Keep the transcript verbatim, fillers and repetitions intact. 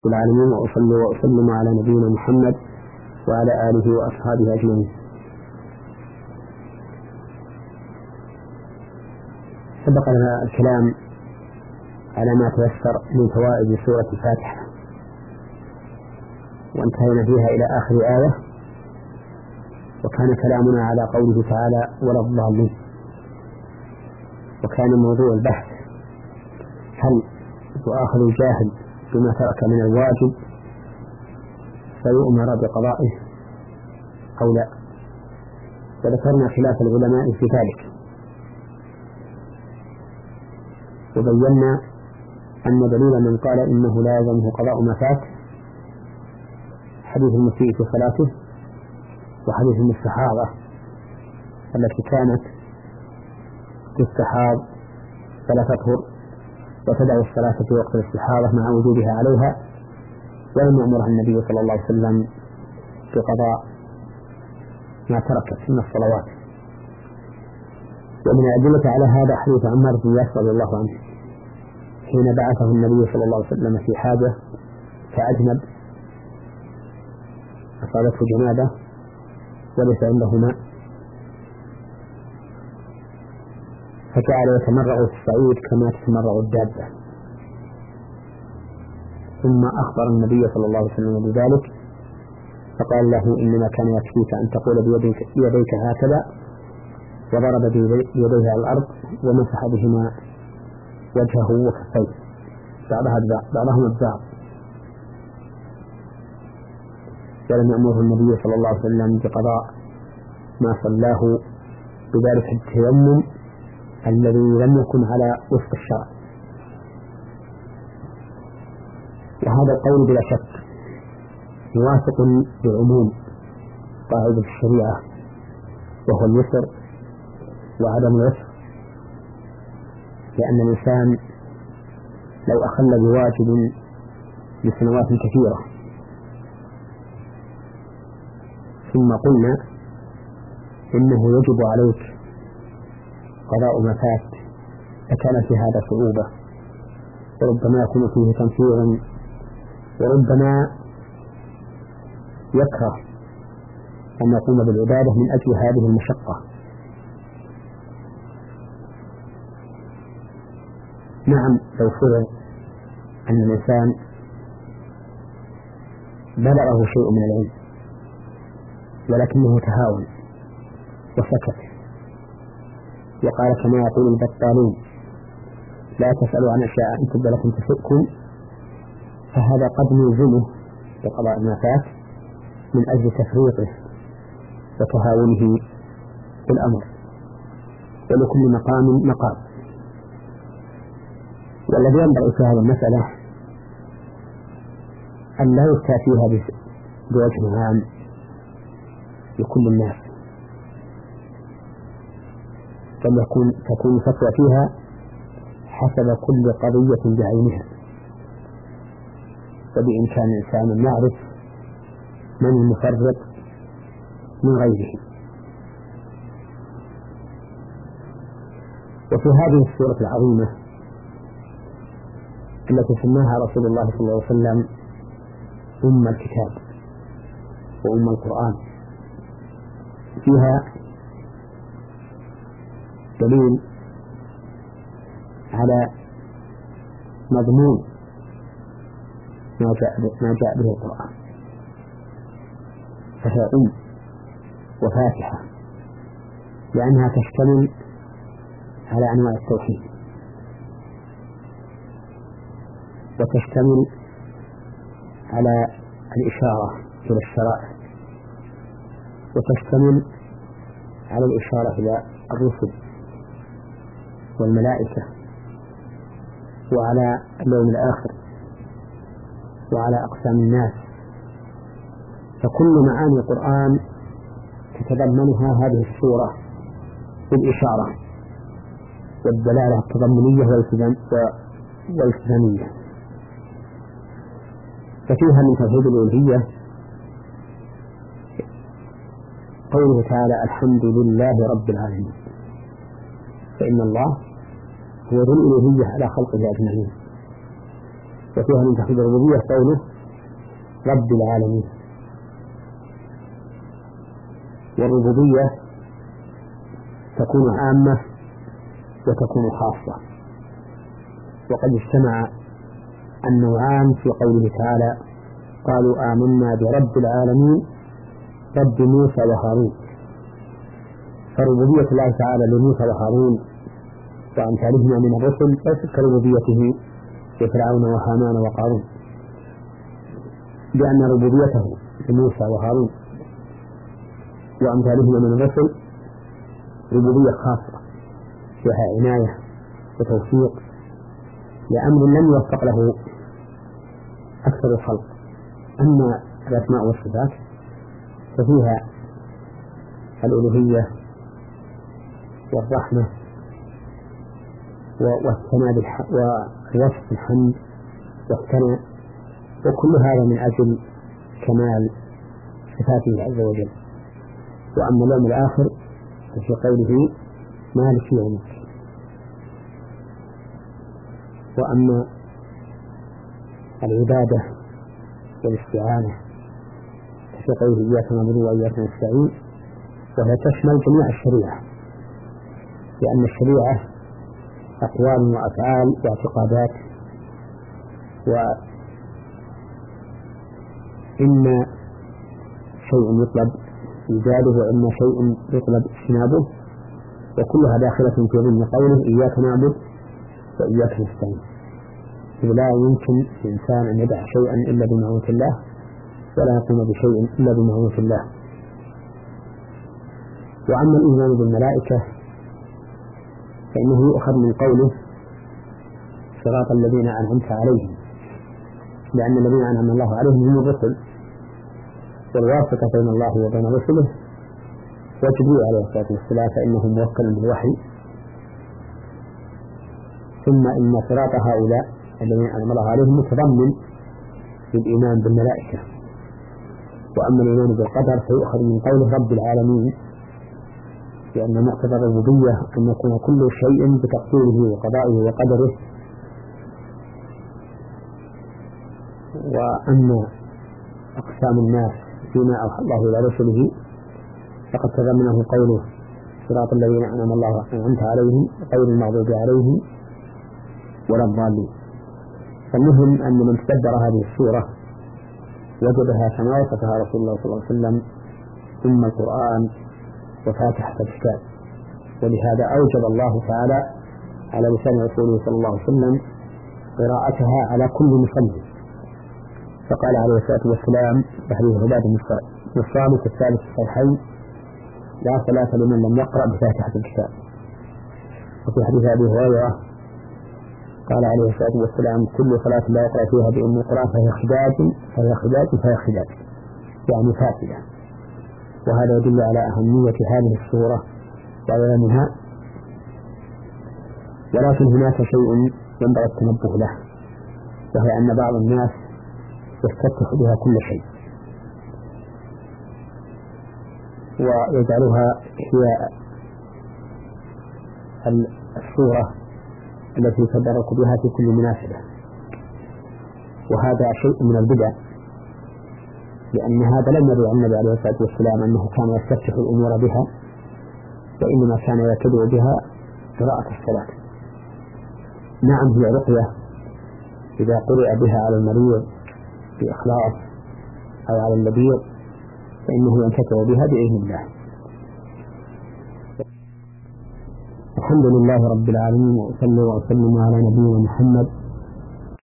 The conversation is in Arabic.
العالمين، وأصلي وأسلم على نبينا محمد وعلى آله وأصحابه أجمعين. سبق لنا الكلام على ما تيسر من فوائد سورة الفاتحة، وانتهينا فيها إلى آخر آية، وكان كلامنا على قوله تعالى ولا الضالين. وكان موضوع البحث هل يؤاخذ الجاهل بما ترك من الواجب فيؤمر بقضائه أو لا، وذكرنا خلاف العلماء في ذلك، وبينا أن دليل من قال إنه لا يلزمه قضاء ما فات حديث المسيء في صلاته، وحديث المستحاضة التي كانت تستحاض فلا تطهر وتدع الصلاة في وقت الاستحاضة مع وجودها عليها، ولم يأمرها النبي صلى الله عليه وسلم بقضاء ما تركت من الصلوات. ومن الأدلة على هذا حديث عمار بن ياسر رضي الله عنه حين بعثه النبي صلى الله عليه وسلم في حاجة فأجنب، أصابته جنابة وليس عنده ماء، فجعل يتمرغ في الصعيد كما تتمرغ الدابة، ثم أخبر النبي صلى الله عليه وسلم بذلك، فقال له إنما كان يكفيك أن تقول بيديك, بيديك هكذا، وضرب بيديه على الأرض ومسح بهما وجهه وكفيه بعضها بعضهما البعض، ولم يأمره النبي صلى الله عليه وسلم بقضاء ما صلاه بذلك التيمم الذي لم يكن على وفق الشرع. وهذا القول بلا شك موافق بعموم قاعدة الشريعة، وهو اليسر وعدم العسر، لأن الإنسان لو أخل بواجب لسنوات كثيرة ثم قلنا إنه يجب عليك قضاء ما فات فكان في هذا صعوبة، وربما يكون فيه تنفير، وربما يكره أن يقوم بالعبادة من أجل هذه المشقة. نعم، لو فرض أن الإنسان بلغه شيء من العلم ولكنه تهاون وسكت وقال كما يقول البطالون لا تسألوا عن أشياء إن تبد لكم تسؤكم، فهذا قد نلزمه بقضاء ما فات من أجل تفريطه وتهاونه في الأمر، ولكل مقام مقام. والذي ينبغي في هذه المسألة أن لا يفتى فيها بوجه عام لكل الناس، بل يكون تكون فتوى فيها حسب كل قضية بعينها، وبإمكان الإنسان يعرف من المفرط من غيره. وفي هذه السورة العظيمة التي سماها رسول الله صلى الله عليه وسلم أم الكتاب وأم القرآن فيها دليل على مضمون ما جاء ما جاء به القرآن، فهي أم وفاتحة لأنها تشتمل على أنواع التوحيد، وتشتمل على الإشارة إلى الشرائع، وتشتمل على الإشارة إلى الرسل والملائكة وعلى اليوم الآخر وعلى أقسام الناس. فكل معاني القرآن تتضمنها هذه السورة بالإشارة والدلالة التضمنية والالتزامية. ففيها من توحيد الألوهية قوله تعالى الحمد لله رب العالمين، فإن الله هو ذو الألوهية على خلقه أجمعين. وفيها من توحيد الربوبية قوله رب العالمين. والربوبية تكون عامة وتكون خاصة، وقد اجتمع النوعان في قوله تعالى: قالوا آمنا برب العالمين رب موسى وهارون. فربوبية الله تعالى لموسى وهارون وأمثالهما من الرسل ليست كربوبيته لفرعون وهامان وقارون، لأن ربوبيته لموسى وهارون وأمثالهما من الرسل ربوبية خاصة فيها عناية وتوفيق لأمر لم يوفق له أكثر الخلق. أما الأسماء والصفات ففيها الألوهية والرحمة والثناء ووصف الحمد والثناء، وكل هذا من أجل كمال صفاته عز وجل. وأما اليوم الآخر ففي قوله مالك يوم الدين. وأما العبادة والاستعانة ففي قوله إياك نعبد وإياك نستعين، وهي تشمل جميع الشريعة، لأن الشريعة أقوال وأفعال واعتقادات، وإما شيء يطلب إيجاده وإما شيء يطلب اجتنابه، وكلها داخلة في ضمن قوله إياك نعبد وإياك نستعين. لا يمكن للإنسان أن يدع شيئا إلا بمعونة الله، ولا يقوم بشيء إلا بمعونة الله. وأما الإيمان بالملائكة فإنه يؤخذ من قوله صراط الذين أنعمت عليهم، لأن الذين أنعم الله عليهم هم الرسل، والواسطة بين الله وبين رسله وجبريل عليه الصلاة والسلام فإنه موكل بالوحي. ثم إن صراط هؤلاء الذين أنعم الله عليهم متضمن للإيمان بالملائكة. وأما الإيمان بالقدر فيؤخذ من قوله رب العالمين، لأن مقتضى الربوبية أن يكون كل شيء بتقديره وقضائه وقدره. وأما أقسام الناس فيما أوحى الله إلى رسله فقد تضمنه قوله صراط الذين أنعم الله أنعمت عليهم غير المغضوب عليهم ولا الضالين. فالمهم أن من تدبر هذه السورة وجدها كما وصفها رسول الله صلى الله عليه وسلم ثم القرآن وفاتحة الكتاب، ولهذا أوجب الله تعالى على لسان رسوله صلى الله عليه وسلم قراءتها على كل مصلي، فقال عليه الصلاة والسلام في حديث عبادة بن الصامت الثالث الصحيحين: لا صلاة لمن لم يقرأ بفاتحة الكتاب. وفي حديث أبي هريرة قال عليه الصلاة والسلام: كل صلاة لا يقرأ فيها بأم القرآن فهي خداج فهي خداج فهي خداج، يعني فاسدة. وهذا يدل على أهمية هذه السورة وعلمها. ولكن هناك شيء ينبغي التنبه له، وهي أن بعض الناس يفتتح بها كل شيء ويجعلها هي السورة التي يتبرك بها في كل مناسبة، وهذا شيء من البدع، لأن هذا لم يروي عن النبي عليه الصلاة والسلام أنه كان يفتتح الأمور بها، وإنما كان يبتدئ بها قراءة الصلاة. نعم هي رقية إذا قرئ بها على المريض بإخلاص أو على اللبيب فإنه ينتفع بها بإذن الله. الحمد لله رب العالمين، وأصلي وأسلم على نبينا محمد